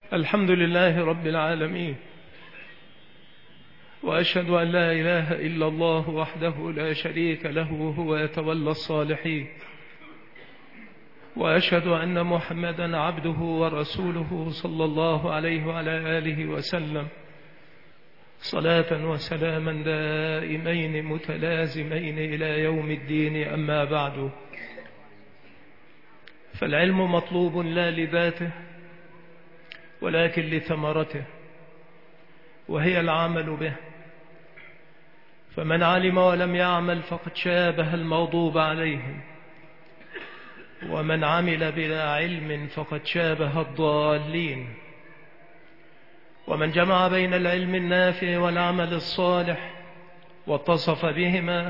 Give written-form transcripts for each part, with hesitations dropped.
الحمد لله رب العالمين، وأشهد أن لا إله إلا الله وحده لا شريك له وهو يتولى الصالحين، وأشهد أن محمدا عبده ورسوله صلى الله عليه وعلى آله وسلم صلاة وسلاما دائمين متلازمين إلى يوم الدين. أما بعد، فالعلم مطلوب لا لذاته ولكن لثمرته، وهي العمل به. فمن علم ولم يعمل فقد شابه المغضوب عليهم، ومن عمل بلا علم فقد شابه الضالين. ومن جمع بين العلم النافع والعمل الصالح واتصف بهما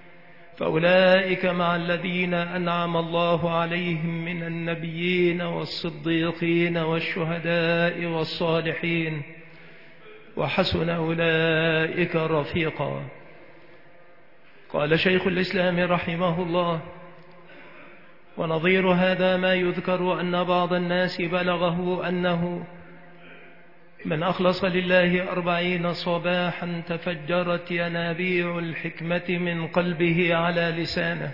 فأولئك مع الذين أنعم الله عليهم من النبيين والصديقين والشهداء والصالحين، وحسن أولئك رفيقا. قال شيخ الإسلام رحمه الله: ونظير هذا ما يذكر أن بعض الناس بلغه أنه من أخلص لله 40 صباحا تفجرت ينابيع الحكمة من قلبه على لسانه،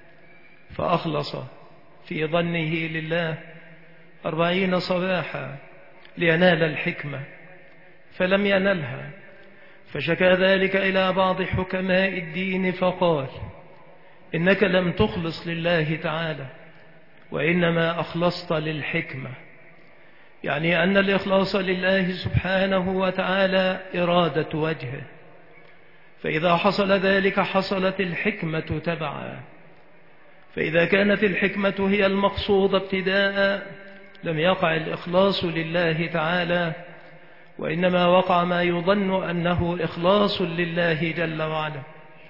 فأخلص في ظنه لله 40 صباحا لينال الحكمة فلم ينلها، فشكى ذلك إلى بعض حكماء الدين فقال: إنك لم تخلص لله تعالى، وإنما أخلصت للحكمة. يعني أن الإخلاص لله سبحانه وتعالى إرادة وجهه، فإذا حصل ذلك حصلت الحكمة تبعا. فإذا كانت الحكمة هي المقصود ابتداء لم يقع الإخلاص لله تعالى، وإنما وقع ما يظن أنه إخلاص لله جل وعلا.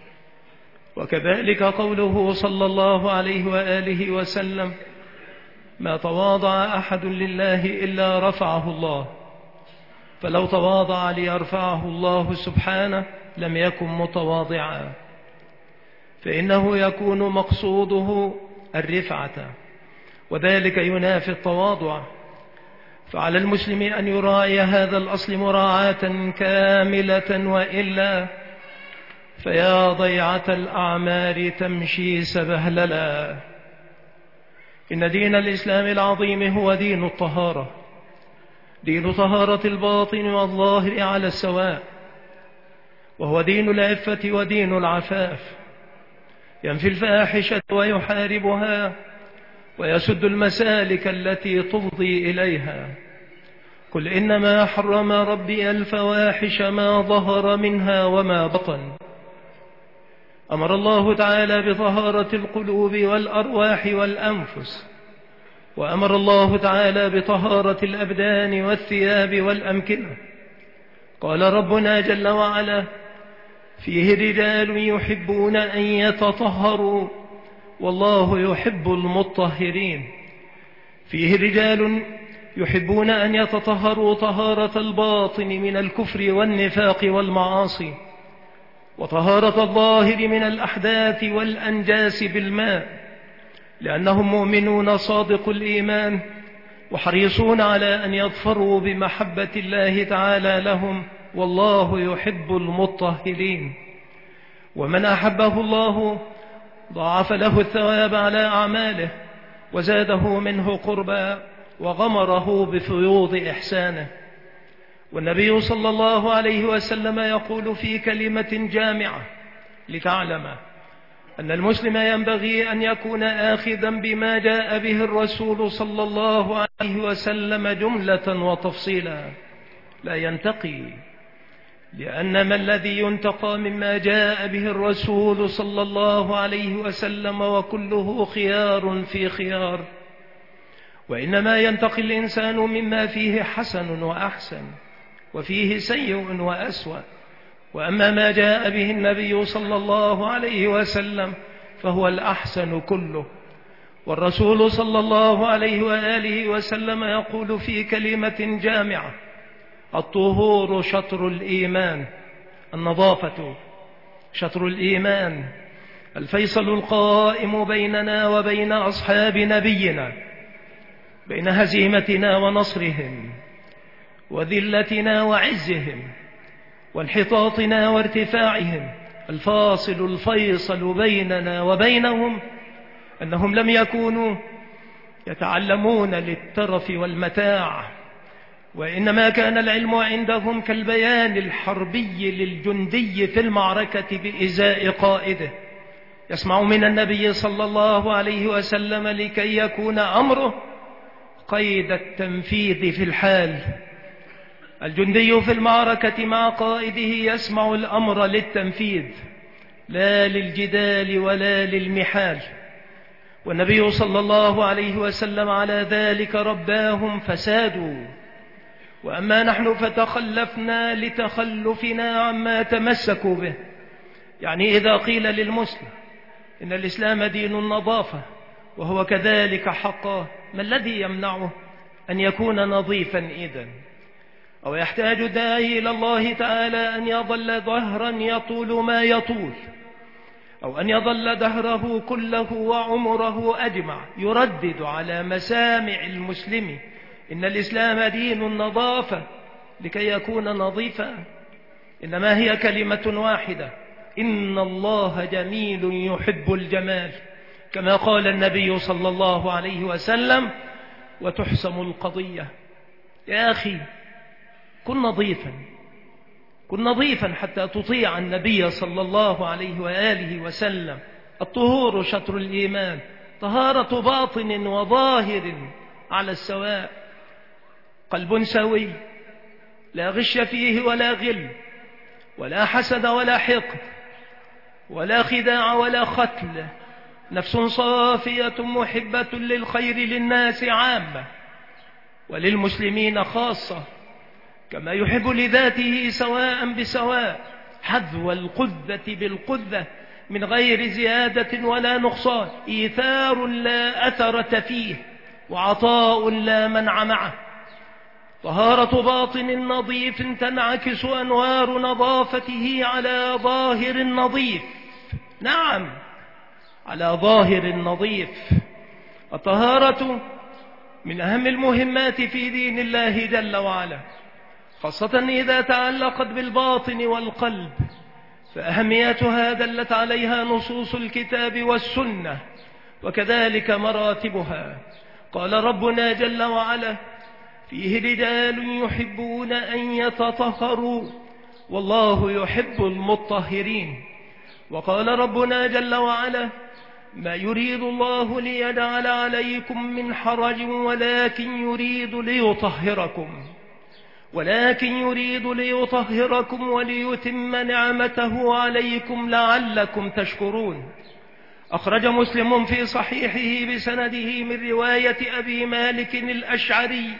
وكذلك قوله صلى الله عليه وآله وسلم: ما تواضع أحد لله إلا رفعه الله، فلو تواضع ليرفعه الله سبحانه لم يكن متواضعا، فإنه يكون مقصوده الرفعة، وذلك ينافي التواضع. فعلى المسلم أن يراعي هذا الأصل مراعاة كاملة، وإلا فيا ضيعة الأعمار تمشي سبهللا. إن دين الإسلام العظيم هو دين الطهارة، دين طهارة الباطن والظاهر على السواء، وهو دين العفة ودين العفاف، ينفي الفاحشة ويحاربها ويسد المسالك التي تفضي إليها. قل إنما حرم ربي الفواحش ما ظهر منها وما بطن. أمر الله تعالى بطهارة القلوب والأرواح والأنفس، وأمر الله تعالى بطهارة الأبدان والثياب والأمكنة. قال ربنا جل وعلا: فيه رجال يحبون أن يتطهروا والله يحب المطهرين. فيه رجال يحبون أن يتطهروا طهارة الباطن من الكفر والنفاق والمعاصي، وطهارة الظاهر من الأحداث والأنجاس بالماء، لأنهم مؤمنون صادق الإيمان وحريصون على أن يظفروا بمحبة الله تعالى لهم، والله يحب المطهرين. ومن أحبه الله ضاعف له الثواب على أعماله وزاده منه قربا وغمره بفيوض إحسانه. والنبي صلى الله عليه وسلم يقول في كلمة جامعة: لتعلم أن المسلم ينبغي أن يكون آخذا بما جاء به الرسول صلى الله عليه وسلم جملة وتفصيلا، لا ينتقي، لأن ما الذي ينتقى مما جاء به الرسول صلى الله عليه وسلم وكله خيار في خيار، وإنما ينتقي الإنسان مما فيه حسن وأحسن وفيه سيء وأسوأ. وأما ما جاء به النبي صلى الله عليه وسلم فهو الأحسن كله. والرسول صلى الله عليه وآله وسلم يقول في كلمة جامعة: الطهور شطر الإيمان، النظافة شطر الإيمان، الفيصل القائم بيننا وبين أصحاب نبينا، بين هزيمتنا ونصرهم، وذلتنا وعزهم وانحطاطنا وارتفاعهم. الفاصل الفيصل بيننا وبينهم أنهم لم يكونوا يتعلمون للترف والمتاع، وإنما كان العلم عندهم كالبيان الحربي للجندي في المعركة بإزاء قائده، يسمع من النبي صلى الله عليه وسلم لكي يكون أمره قيد التنفيذ في الحال. الجندي في المعركة مع قائده يسمع الأمر للتنفيذ لا للجدال ولا للمحال، والنبي صلى الله عليه وسلم على ذلك رباهم فسادوا. وأما نحن فتخلفنا لتخلفنا عما تمسكوا به. يعني إذا قيل للمسلم إن الإسلام دين النظافة وهو كذلك حقا، ما الذي يمنعه أن يكون نظيفا إذن؟ أو يحتاج الداعي إلى الله تعالى أن يظل ظهرا يطول ما يطول، أو أن يظل دهره كله وعمره أجمع يردد على مسامع المسلم إن الإسلام دين النظافة لكي يكون نظيفا؟ إنما هي كلمة واحدة: إن الله جميل يحب الجمال، كما قال النبي صلى الله عليه وسلم: وتحسم القضية. يا أخي كن نظيفا، كن نظيفا حتى تطيع النبي صلى الله عليه وآله وسلم. الطهور شطر الإيمان، طهارة باطن وظاهر على السواء. قلب سوي لا غش فيه ولا غل ولا حسد ولا حقد ولا خداع ولا ختل، نفس صافية محبة للخير للناس عامة وللمسلمين خاصة، كما يحب لذاته سواء بسواء، حذو القذة بالقذة من غير زيادة ولا نقصان، إيثار لا أثرة فيه وعطاء لا منع معه. طهارة باطن نظيف تنعكس أنوار نظافته على ظاهر نظيف. نعم، على ظاهر نظيف. الطهارة من أهم المهمات في دين الله جل وعلا، خاصة إذا تعلقت بالباطن والقلب، فأهميتها دلت عليها نصوص الكتاب والسنة، وكذلك مراتبها. قال ربنا جل وعلا: فيه رجال يحبون أن يتطهروا والله يحب المطهرين. وقال ربنا جل وعلا: ما يريد الله ليجعل عليكم من حرج ولكن يريد ليطهركم وليتم نعمته عليكم لعلكم تشكرون. أخرج مسلم في صحيحه بسنده من رواية أبي مالك الأشعري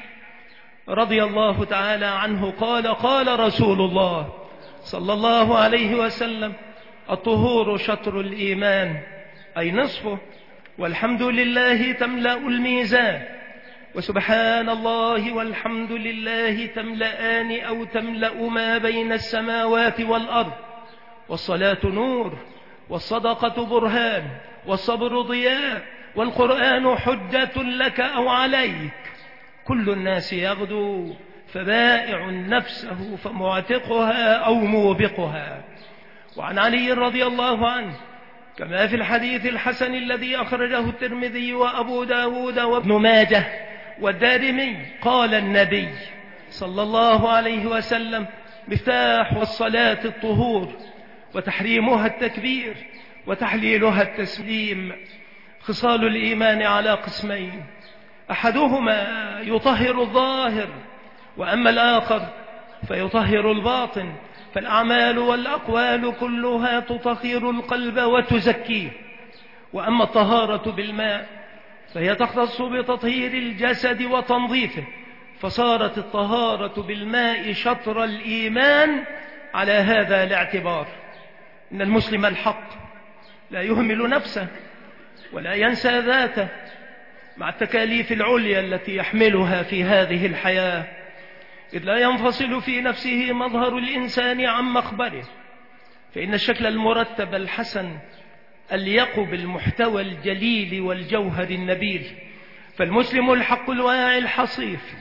رضي الله تعالى عنه قال: قال رسول الله صلى الله عليه وسلم: الطهور شطر الإيمان، أي نصفه، والحمد لله تملأ الميزان، وسبحان الله والحمد لله تملأان أو تملأ ما بين السماوات والأرض، والصلاة نور، والصدقة برهان، والصبر ضياء، والقرآن حجة لك أو عليك. كل الناس يغدو فبائع نفسه فمعتقها أو موبقها. وعن علي رضي الله عنه كما في الحديث الحسن الذي أخرجه الترمذي وأبو داود وابن ماجه والدارمي، قال النبي صلى الله عليه وسلم: مفتاح الصلاة الطهور، وتحريمها التكبير، وتحليلها التسليم. خصال الإيمان على قسمين: أحدهما يطهر الظاهر، وأما الآخر فيطهر الباطن. فالأعمال والأقوال كلها تطهر القلب وتزكيه. وأما الطهارة بالماء فهي تختص بتطهير الجسد وتنظيفه، فصارت الطهارة بالماء شطر الإيمان على هذا الاعتبار. إن المسلم الحق لا يهمل نفسه ولا ينسى ذاته مع التكاليف العليا التي يحملها في هذه الحياة، إذ لا ينفصل في نفسه مظهر الإنسان عن مخبره، فإن الشكل المرتب الحسن أليق بالمحتوى الجليل والجوهر النبيل. فالمسلم الحق الواعي الحصيف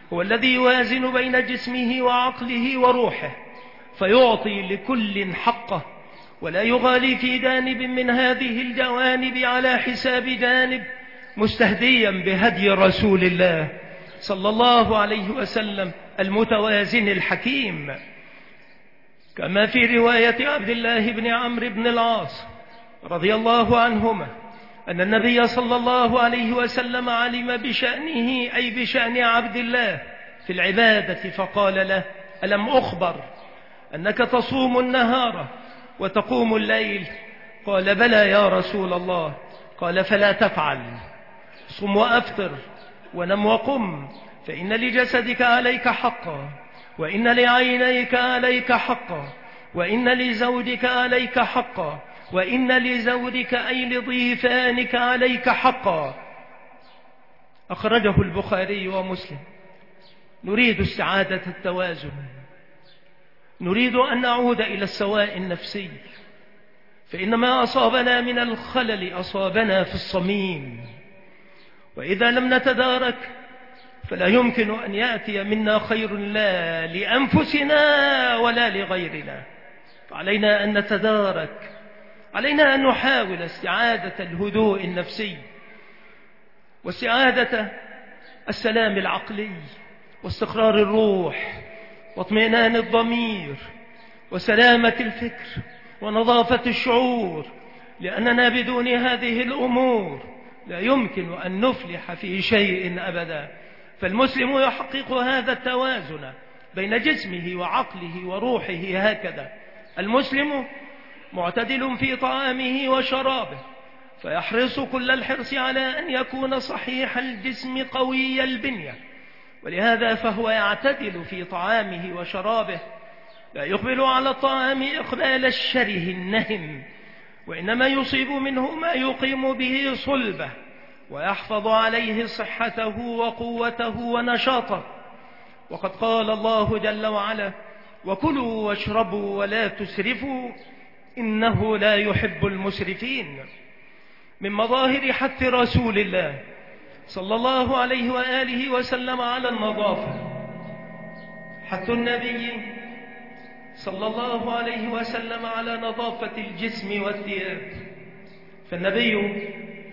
هو الذي يوازن بين جسمه وعقله وروحه، فيعطي لكل حقه، ولا يغالي في جانب من هذه الجوانب على حساب جانب، مستهديا بهدي رسول الله صلى الله عليه وسلم المتوازن الحكيم. كما في رواية عبد الله بن عمرو بن العاص رضي الله عنهما أن النبي صلى الله عليه وسلم علم بشأنه، أي بشأن عبد الله في العبادة، فقال له: ألم أخبر أنك تصوم النهار وتقوم الليل؟ قال: بلى يا رسول الله. قال: فلا تفعل، صم وأفطر ونم وقم، فإن لجسدك عليك حقا، وإن لعينيك عليك حقا، وإن لزوجك عليك حقا، وإن لزوجك أي لضيفانك عليك حقا. أخرجه البخاري ومسلم. نريد استعادة التوازن، نريد أن نعود إلى السواء النفسي، فإن ما أصابنا من الخلل أصابنا في الصميم، وإذا لم نتدارك فلا يمكن أن يأتي منا خير لا لأنفسنا ولا لغيرنا. فعلينا أن نتدارك، علينا أن نحاول استعادة الهدوء النفسي، واستعادة السلام العقلي، واستقرار الروح، واطمئنان الضمير، وسلامة الفكر، ونظافة الشعور، لأننا بدون هذه الأمور لا يمكن أن نفلح في شيء أبدا. فالمسلم يحقق هذا التوازن بين جسمه وعقله وروحه هكذا. المسلم معتدل في طعامه وشرابه، فيحرص كل الحرص على أن يكون صحيح الجسم قوي البنية، ولهذا فهو يعتدل في طعامه وشرابه، لا يقبل على الطعام إقبال الشره النهم، وإنما يصيب منه ما يقيم به صلبه ويحفظ عليه صحته وقوته ونشاطه. وقد قال الله جل وعلا: وكلوا واشربوا ولا تسرفوا إنه لا يحب المسرفين. من مظاهر حث رسول الله صلى الله عليه وآله وسلم على النظافة حث النبي صلى الله عليه وسلم على نظافة الجسم والثياب. فالنبي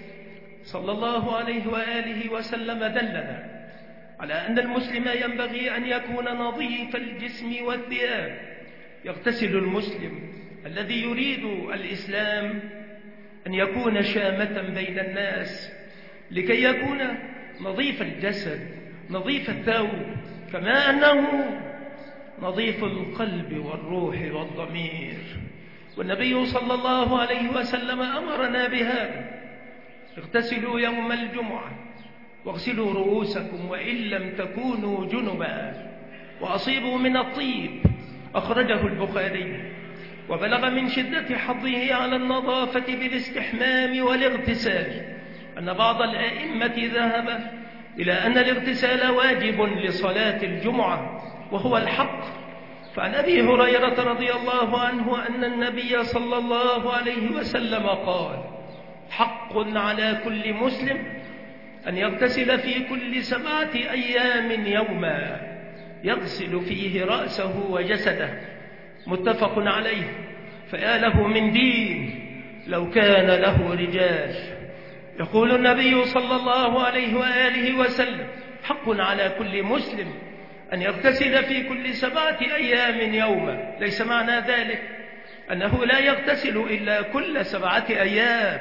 صلى الله عليه وآله وسلم دلنا على أن المسلم ينبغي أن يكون نظيف الجسم والثياب. يغتسل المسلم الذي يريد الإسلام أن يكون شامة بين الناس، لكي يكون نظيف الجسد نظيف الثوب، كما أنه نظيف القلب والروح والضمير. والنبي صلى الله عليه وسلم أمرنا بهذا: اغتسلوا يوم الجمعة واغسلوا رؤوسكم وإن لم تكونوا جنبا وأصيبوا من الطيب. أخرجه البخاري. وبلغ من شدة حظه على النظافة بالاستحمام والاغتسال أن بعض الأئمة ذهب إلى أن الاغتسال واجب لصلاة الجمعة، وهو الحق. فعن أبي هريرة رضي الله عنه أن النبي صلى الله عليه وسلم قال: حق على كل مسلم أن يغتسل في كل 7 أيام يوما يغسل فيه رأسه وجسده. متفق عليه. فيا له من دين لو كان له رجال. يقول النبي صلى الله عليه وآله وسلم: حق على كل مسلم أن يغتسل في كل 7 أيام يوما. ليس معنى ذلك أنه لا يغتسل إلا كل 7 أيام،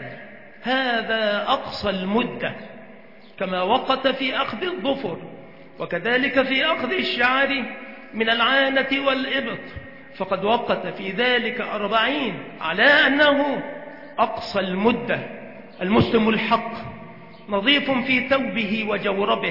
هذا أقصى المدة، كما وقت في أخذ الظفر، وكذلك في أخذ الشعر من العانة والإبط، فقد وقت في ذلك 40 على أنه أقصى المدة. المسلم الحق نظيف في ثوبه وجوربه،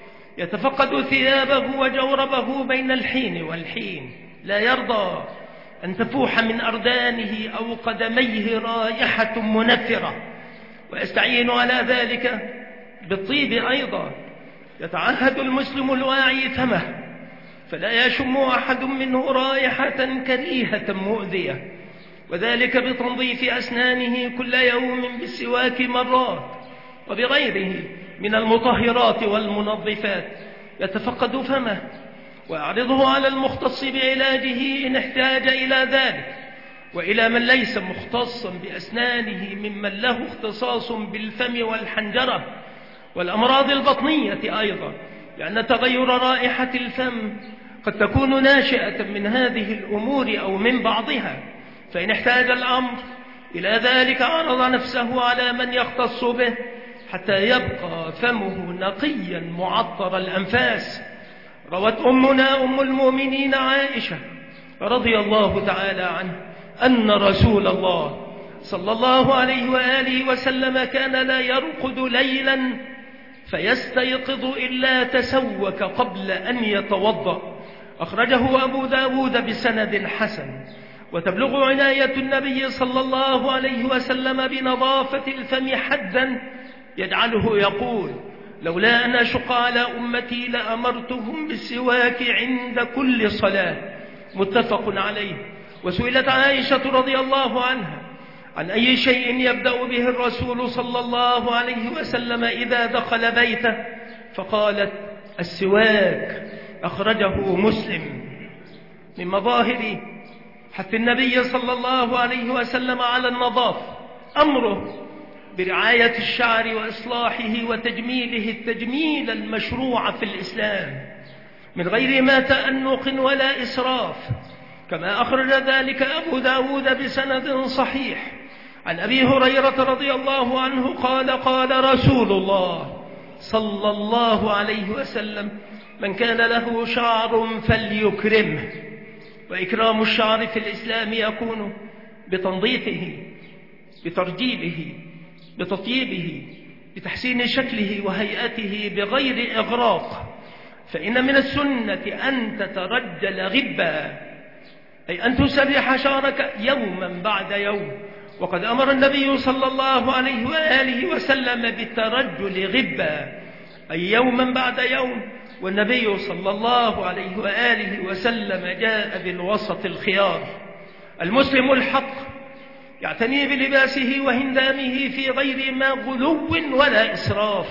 يتفقد ثيابه وجوربه بين الحين والحين، لا يرضى أن تفوح من أردانه أو قدميه رائحة منفرة، ويستعين على ذلك بالطيب أيضا. يتعهد المسلم الواعي فمه، فلا يشم أحد منه رائحة كريهة مؤذية، وذلك بتنظيف أسنانه كل يوم بالسواك مرات، وبغيره من المطهرات والمنظفات. يتفقد فمه ويعرضه على المختص بعلاجه إن احتاج إلى ذلك، وإلى من ليس مختصا بأسنانه ممن له اختصاص بالفم والحنجرة والأمراض البطنية أيضا، لأن تغير رائحة الفم قد تكون ناشئة من هذه الأمور أو من بعضها، فإن احتاج الأمر إلى ذلك عرض نفسه على من يختص به حتى يبقى فمه نقيا معطر الأنفاس. روت أمنا أم المؤمنين عائشة رضي الله تعالى عنه أن رسول الله صلى الله عليه وآله وسلم كان لا يرقد ليلا فيستيقظ إلا تسوك قبل أن يتوضأ. أخرجه أبو داود بسند حسن. وتبلغ عناية النبي صلى الله عليه وسلم بنظافة الفم حدا يجعله يقول: لولا أن أشق على أمتي لأمرتهم بالسواك عند كل صلاة. متفق عليه. وسئلت عائشة رضي الله عنها عن أي شيء يبدأ به الرسول صلى الله عليه وسلم إذا دخل بيته، فقالت: السواك. أخرجه مسلم. من مظاهر حث النبي صلى الله عليه وسلم على النظافة أمره برعاية الشعر وإصلاحه وتجميله التجميل المشروع في الإسلام من غير ما تأنق ولا إسراف، كما أخرج ذلك أبو داود بسند صحيح عن أبي هريرة رضي الله عنه قال: قال رسول الله صلى الله عليه وسلم: من كان له شعر فليكرمه. وإكرام الشعر في الإسلام يكون بتنظيفه، بترجيله، بتطييبه، بتحسين شكله وهيئته بغير إغراق. فإن من السنة أن تترجل غبا، أي أن تسرح شعرك يوما بعد يوم، وقد أمر النبي صلى الله عليه وآله وسلم بالترجل غبا، أي يوما بعد يوم. والنبي صلى الله عليه وآله وسلم جاء بالوسط الخيار. المسلم الحق يعتني بلباسه وهندامه في غير ما غلو ولا إسراف،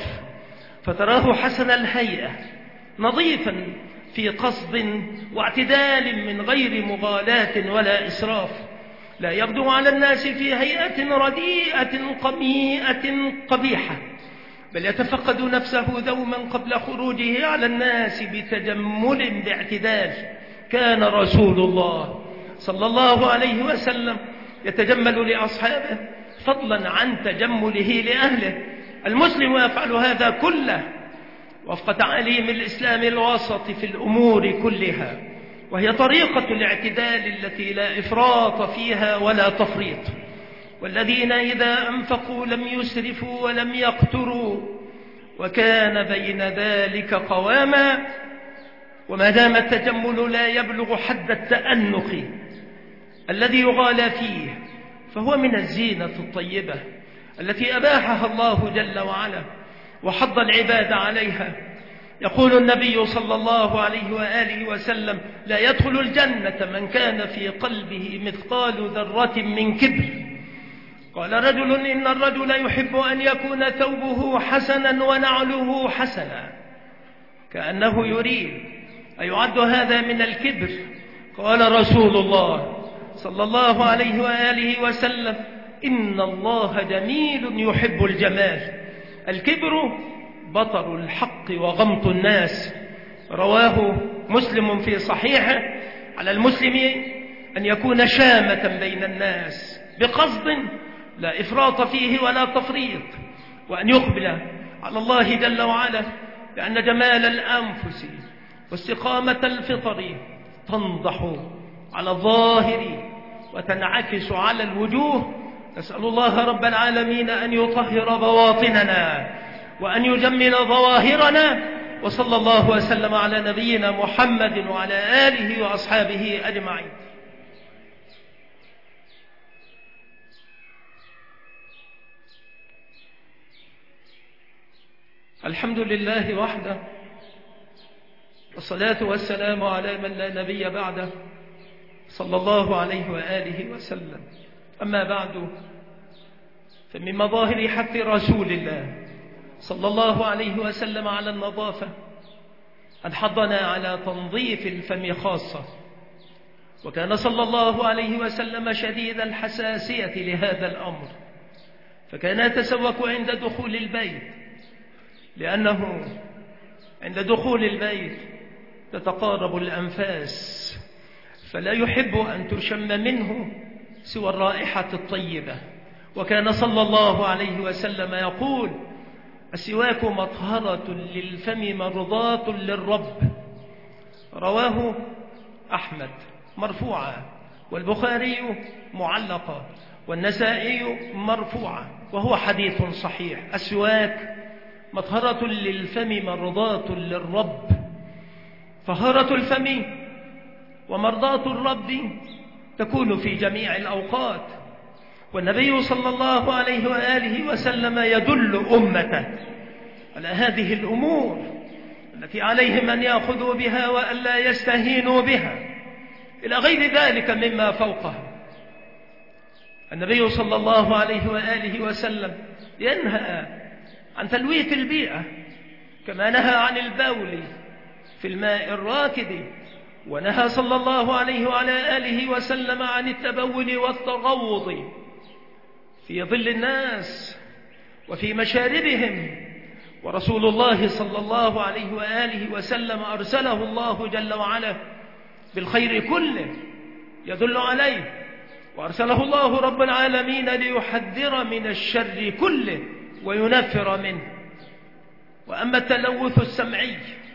فتراه حسن الهيئة نظيفا في قصد واعتدال من غير مغالاة ولا إسراف، لا يبدو على الناس في هيئة رديئة قميئة قبيحة، بل يتفقد نفسه دوما قبل خروجه على الناس بتجمل باعتدال. كان رسول الله صلى الله عليه وسلم يتجمل لأصحابه فضلا عن تجمله لأهله. المسلم يفعل هذا كله وفق تعاليم الإسلام الوسط في الأمور كلها، وهي طريقة الاعتدال التي لا إفراط فيها ولا تفريط. والذين إذا أنفقوا لم يسرفوا ولم يقتروا وكان بين ذلك قواما. وما دام التجمل لا يبلغ حد التأنق الذي يغالى فيه فهو من الزينة الطيبة التي أباحها الله جل وعلا وحض العباد عليها. يقول النبي صلى الله عليه وآله وسلم: لا يدخل الجنة من كان في قلبه مثقال ذرة من كبر. قال رجل: إن الرجل يحب أن يكون ثوبه حسنا ونعله حسنا، كأنه يريد أيعد هذا من الكبر. قال رسول الله صلى الله عليه وآله وسلم: إن الله جميل يحب الجمال. الكبر بطر الحق وغمط الناس. رواه مسلم في صحيحه. على المسلم أن يكون شامة بين الناس بقصد لا إفراط فيه ولا تفريط، وأن يقبل على الله جل وعلا، لأن جمال الأنفس واستقامة الفطر تنضح على الظاهر وتنعكس على الوجوه. نسأل الله رب العالمين أن يطهر بواطننا وأن يجمل ظواهرنا. وصلى الله وسلم على نبينا محمد وعلى آله وأصحابه أجمعين. الحمد لله وحده، والصلاة والسلام على من لا نبي بعده، صلى الله عليه وآله وسلم. أما بعد، فمن مظاهر حث رسول الله صلى الله عليه وسلم على النظافة أن حضنا على تنظيف الفم خاصة، وكان صلى الله عليه وسلم شديد الحساسية لهذا الأمر، فكان يتسوك عند دخول البيت، لأنه عند دخول البيت تتقارب الأنفاس، فلا يحب أن تشم منه سوى الرائحة الطيبة. وكان صلى الله عليه وسلم يقول: السواك مطهرة للفم مرضاة للرب. رواه أحمد مرفوعا، والبخاري معلقا، والنسائي مرفوعا، وهو حديث صحيح. السواك مطهرة للفم مرضاة للرب. طهارة الفم ومرضاة الرب تكون في جميع الأوقات، والنبي صلى الله عليه وآله وسلم يدل أمته على هذه الأمور التي عليهم أن يأخذوا بها وألا يستهينوا بها إلى غير ذلك مما فوقها. النبي صلى الله عليه وآله وسلم ينهى عن تلويث البيئة، كما نهى عن البول في الماء الراكد، ونهى صلى الله عليه وعلى آله وسلم عن التبول والتغوض في ظل الناس وفي مشاربهم. ورسول الله صلى الله عليه وآله وسلم أرسله الله جل وعلا بالخير كله يدل عليه، وأرسله الله رب العالمين ليحذر من الشر كله وينفر منه. وأما التلوث السمعي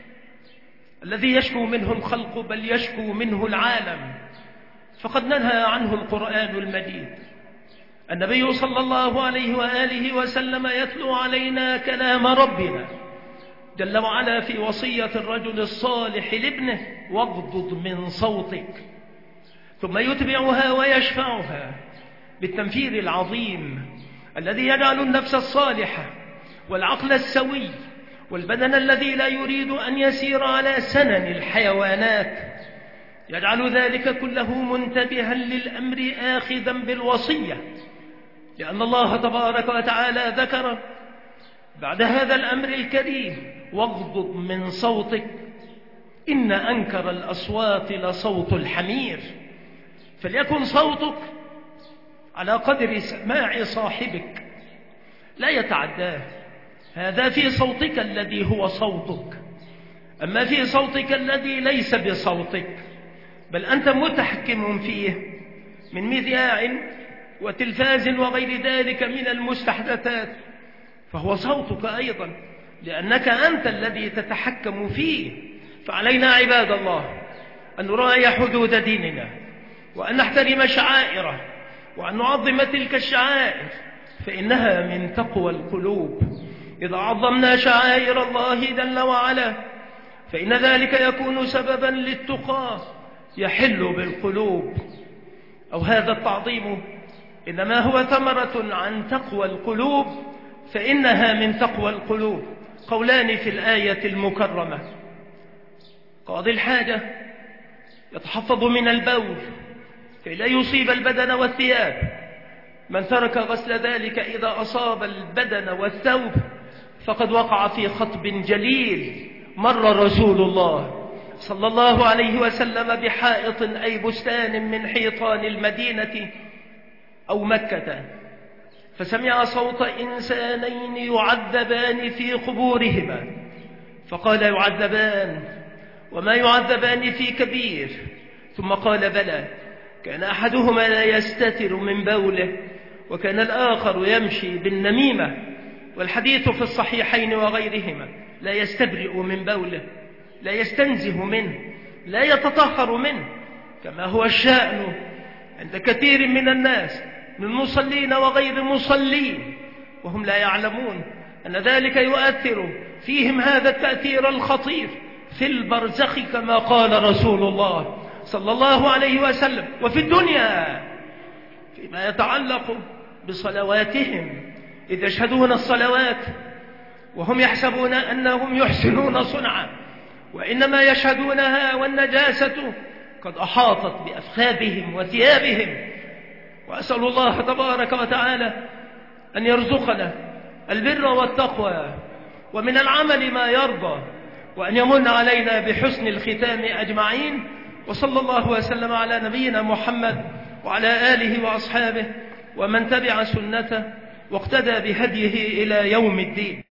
الذي يشكو منه الخلق بل يشكو منه العالم فقد نهى عنه القرآن المجيد. النبي صلى الله عليه وآله وسلم يتلو علينا كلام ربنا جل وعلا في وصية الرجل الصالح لابنه: واغضض من صوتك، ثم يتبعها ويشفعها بالتنفير العظيم الذي يجعل النفس الصالحة والعقل السوي والبدن الذي لا يريد أن يسير على سنن الحيوانات، يجعل ذلك كله منتبها للأمر آخذا بالوصية، لأن الله تبارك وتعالى ذكر بعد هذا الأمر الكريم: واغضض من صوتك إن أنكر الأصوات لصوت الحمير. فليكن صوتك على قدر سماع صاحبك لا يتعداه، هذا في صوتك الذي هو صوتك. أما في صوتك الذي ليس بصوتك بل أنت متحكم فيه من مذياع وتلفاز وغير ذلك من المستحدثات، فهو صوتك أيضا، لأنك أنت الذي تتحكم فيه. فعلينا عباد الله أن نراعي حدود ديننا، وأن نحترم شعائره، وأن نعظم تلك الشعائر، فإنها من تقوى القلوب. إذا عظمنا شعائر الله جل وعلا فإن ذلك يكون سببا للتقى يحل بالقلوب. أو هذا التعظيم إنما هو ثمرة عن تقوى القلوب، فإنها من تقوى القلوب. قولان في الآية المكرمة: قاضي الحاجة يتحفظ من البول كي لا يصيب البدن والثياب، من ترك غسل ذلك إذا أصاب البدن والثوب فقد وقع في خطب جليل. مر رسول الله صلى الله عليه وسلم بحائط أي بستان من حيطان المدينة أو مكة، فسمع صوت إنسانين يعذبان في قبورهما، فقال: يعذبان وما يعذبان في كبير؟ ثم قال: بلى، كان أحدهما لا يستتر من بوله، وكان الآخر يمشي بالنميمة، والحديث في الصحيحين وغيرهما: لا يستبرئ من بوله، لا يستنزه منه، لا يتطهر منه، كما هو الشأن عند كثير من الناس من مصلين وغير مصلين، وهم لا يعلمون أن ذلك يؤثر فيهم هذا التأثير الخطير في البرزخ، كما قال رسول الله صلى الله عليه وسلم. وفي الدنيا فيما يتعلق بصلواتهم، إذ يشهدون الصلوات وهم يحسبون أنهم يحسنون صنعا، وإنما يشهدونها والنجاسة قد أحاطت بأفخاذهم وثيابهم. وأسأل الله تبارك وتعالى أن يرزقنا البر والتقوى ومن العمل ما يرضى، وأن يمن علينا بحسن الختام أجمعين. وصلى الله وسلم على نبينا محمد وعلى آله وأصحابه ومن تبع سنته واقتدى بهديه إلى يوم الدين.